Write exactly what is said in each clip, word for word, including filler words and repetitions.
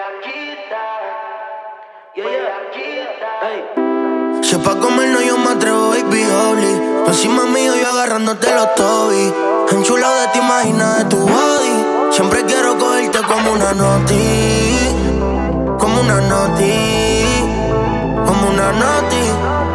Si es pa' comer no yo me atrevo, baby, holy. Encima mío yo agarrándote los tobis. Enchulado de ti, imaginas de tu body. Siempre quiero cogerte como una noti. Como una noti. Como una noti.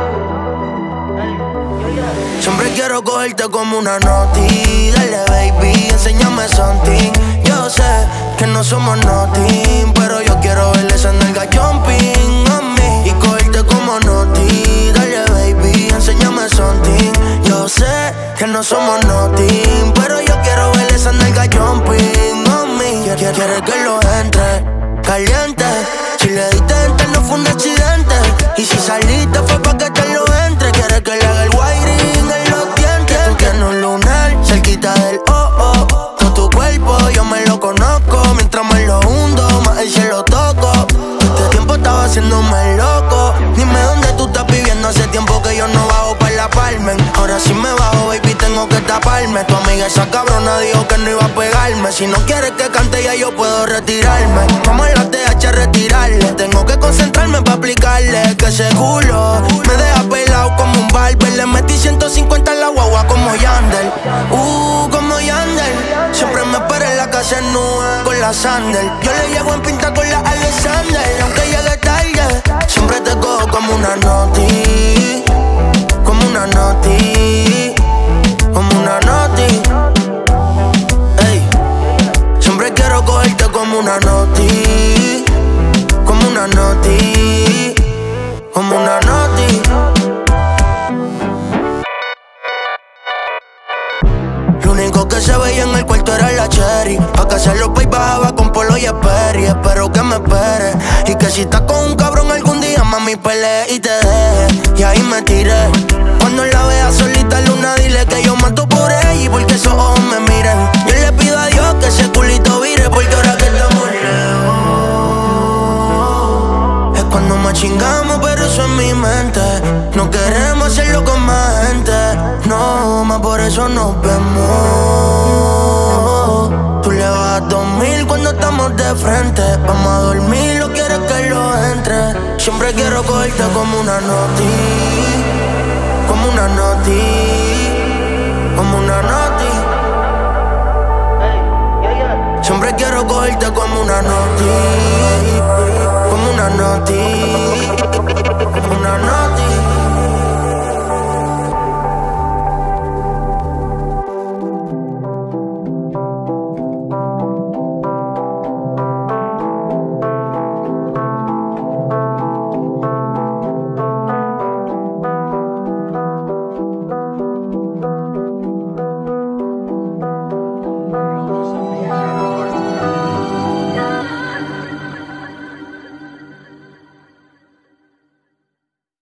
Siempre quiero cogerte como una noti. Dale, baby, enséñame something. Yo sé que no somos nothing, pero yo quiero verle esa nalga jumping a mí y cogerte como noti. Dale, baby, enséñame something. Yo sé que no somos nothing, pero yo quiero verle esa nalga jumping a mí. Quiere que lo entre caliente. Si le diste enter no fue un accidente. Y si saliste fue pa' que te lo entre. Quiere que le haga el wiring en los dientes. Tú tienes un lunar cerquita del oh oh. Todo tu cuerpo yo me lo conozco. Mientras me lo hundo, más el cielo toco. Este tiempo estaba haciéndome loco. Dime dónde tú estás viviendo. Hace tiempo que yo no bajo para la Palmen. Ahora sí me bajo, baby, tengo que taparme. Tu amiga esa cabrona dijo que no iba a pegarme. Si no quieres que cante ya yo puedo retirarme. Vamos a la T H a retirarle. Tengo que concentrarme para aplicarle. Que ese culo me deja pelado como un barber. Le metí ciento cincuenta en la guagua como Yandel. Uh, como Yandel. Siempre me espera en la casa en nube con la sandel. Yo le llego en pinta con la Alexander. Aunque llegue tarde, siempre te cojo como una noti. Como una noti. Como una noti. Ey. Siempre quiero cogerte como una noti. Como una noti. Como una noti. Lo único que se veía en el cuarto era la cherry. Pa' que hacer los pay bajaba con Polo y Sperry. Espero que me espere y que si estás con un cabrón algún día, mami, pelee y te deje. Y ahí me tiré. Cuando la vea solita luna, dile que yo mato por ella y porque esos ojos me miren. Yo le pido a Dios que ese culito vire, porque ahora que estamos lejos es cuando más chingamos, pero eso en mi mente. No queremos hacerlo con más gente. No, más por eso nos vemos. Tú le vas a dos mil cuando estamos de frente. Vamos a dormir, lo quieres que lo entre. Siempre quiero cogerte como una noti. Como una noti. Como una noti. Siempre quiero cogerte como una noti. Como una noti.